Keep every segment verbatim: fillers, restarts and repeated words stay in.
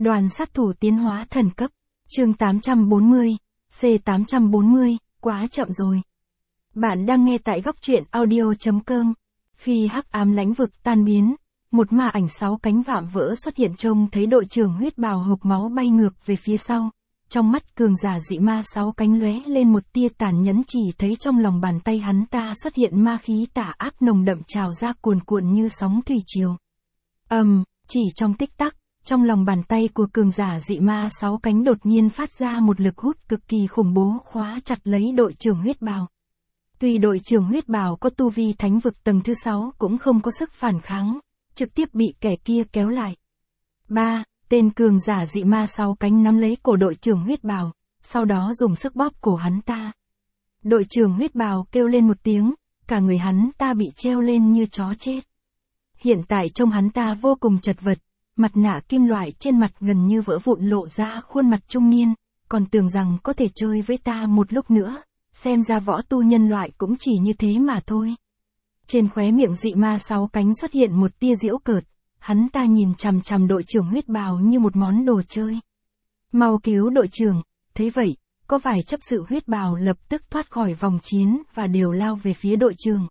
Đoàn sát thủ tiến hóa thần cấp. Chương tám trăm bốn mươi, C tám trăm bốn mươi, quá chậm rồi. Bạn đang nghe tại góc truyện audio chấm com. Khi hắc ám lãnh vực tan biến, một ma ảnh sáu cánh vạm vỡ xuất hiện, trông thấy đội trưởng huyết bào hộc máu bay ngược về phía sau. Trong mắt cường giả dị ma sáu cánh lóe lên một tia tàn nhẫn, chỉ thấy trong lòng bàn tay hắn ta xuất hiện ma khí tà ác nồng đậm trào ra cuồn cuộn như sóng thủy triều. Ầm, um, chỉ trong tích tắc, trong lòng bàn tay của cường giả dị ma sáu cánh đột nhiên phát ra một lực hút cực kỳ khủng bố, khóa chặt lấy đội trưởng huyết bào. Tuy đội trưởng huyết bào có tu vi thánh vực tầng thứ sáu cũng không có sức phản kháng, trực tiếp bị kẻ kia kéo lại. ba. Tên cường giả dị ma sáu cánh nắm lấy cổ đội trưởng huyết bào, sau đó dùng sức bóp cổ hắn ta. Đội trưởng huyết bào kêu lên một tiếng, cả người hắn ta bị treo lên như chó chết. Hiện tại trông hắn ta vô cùng chật vật, mặt nạ kim loại trên mặt gần như vỡ vụn, lộ ra khuôn mặt trung niên, còn tưởng rằng có thể chơi với ta một lúc nữa, xem ra võ tu nhân loại cũng chỉ như thế mà thôi. Trên khóe miệng dị ma sáu cánh xuất hiện một tia giễu cợt, hắn ta nhìn chằm chằm đội trưởng huyết bào như một món đồ chơi. Mau cứu đội trưởng. Thế vậy, có vài chấp sự huyết bào lập tức thoát khỏi vòng chiến và đều lao về phía đội trưởng.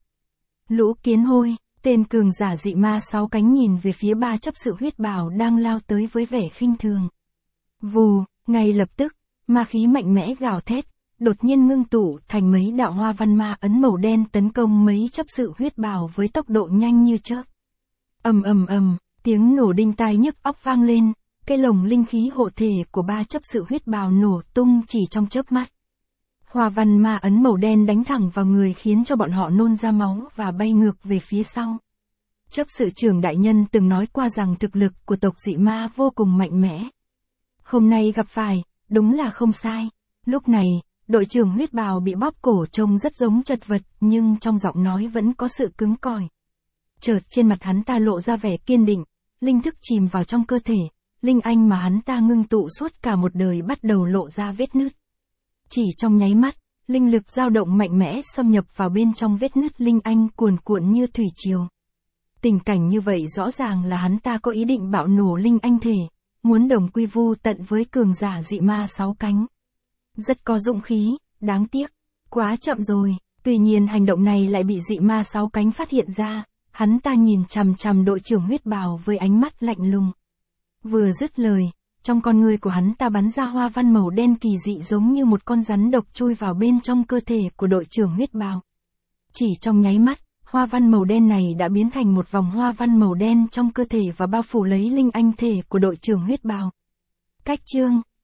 Lũ kiến hôi. Tên cường giả dị ma sáu cánh nhìn về phía ba chấp sự huyết bào đang lao tới với vẻ khinh thường. Vù, ngay lập tức, ma khí mạnh mẽ gào thét, đột nhiên ngưng tụ thành mấy đạo hoa văn ma ấn màu đen tấn công mấy chấp sự huyết bào với tốc độ nhanh như chớp. Ầm ầm ầm, tiếng nổ đinh tai nhức óc vang lên, cái lồng linh khí hộ thể của ba chấp sự huyết bào nổ tung chỉ trong chớp mắt. Hoa văn ma ấn màu đen đánh thẳng vào người khiến cho bọn họ nôn ra máu và bay ngược về phía sau. Chấp sự trưởng đại nhân từng nói qua rằng thực lực của tộc dị ma vô cùng mạnh mẽ. Hôm nay gặp phải, đúng là không sai. Lúc này, đội trưởng huyết bào bị bóp cổ trông rất giống chật vật, nhưng trong giọng nói vẫn có sự cứng cỏi. Chợt trên mặt hắn ta lộ ra vẻ kiên định, linh thức chìm vào trong cơ thể, linh anh mà hắn ta ngưng tụ suốt cả một đời bắt đầu lộ ra vết nứt. Chỉ trong nháy mắt, linh lực dao động mạnh mẽ xâm nhập vào bên trong vết nứt linh anh cuồn cuộn như thủy triều. Tình cảnh như vậy rõ ràng là hắn ta có ý định bạo nổ linh anh thể, muốn đồng quy vu tận với cường giả dị ma sáu cánh. Rất có dũng khí, đáng tiếc, quá chậm rồi. Tuy nhiên hành động này lại bị dị ma sáu cánh phát hiện ra, hắn ta nhìn chằm chằm đội trưởng huyết bào với ánh mắt lạnh lùng. Vừa dứt lời, trong con người của hắn ta bắn ra hoa văn màu đen kỳ dị giống như một con rắn độc chui vào bên trong cơ thể của đội trưởng huyết bào. Chỉ trong nháy mắt, hoa văn màu đen này đã biến thành một vòng hoa văn màu đen trong cơ thể và bao phủ lấy linh anh thể của đội trưởng huyết bào. Cách chương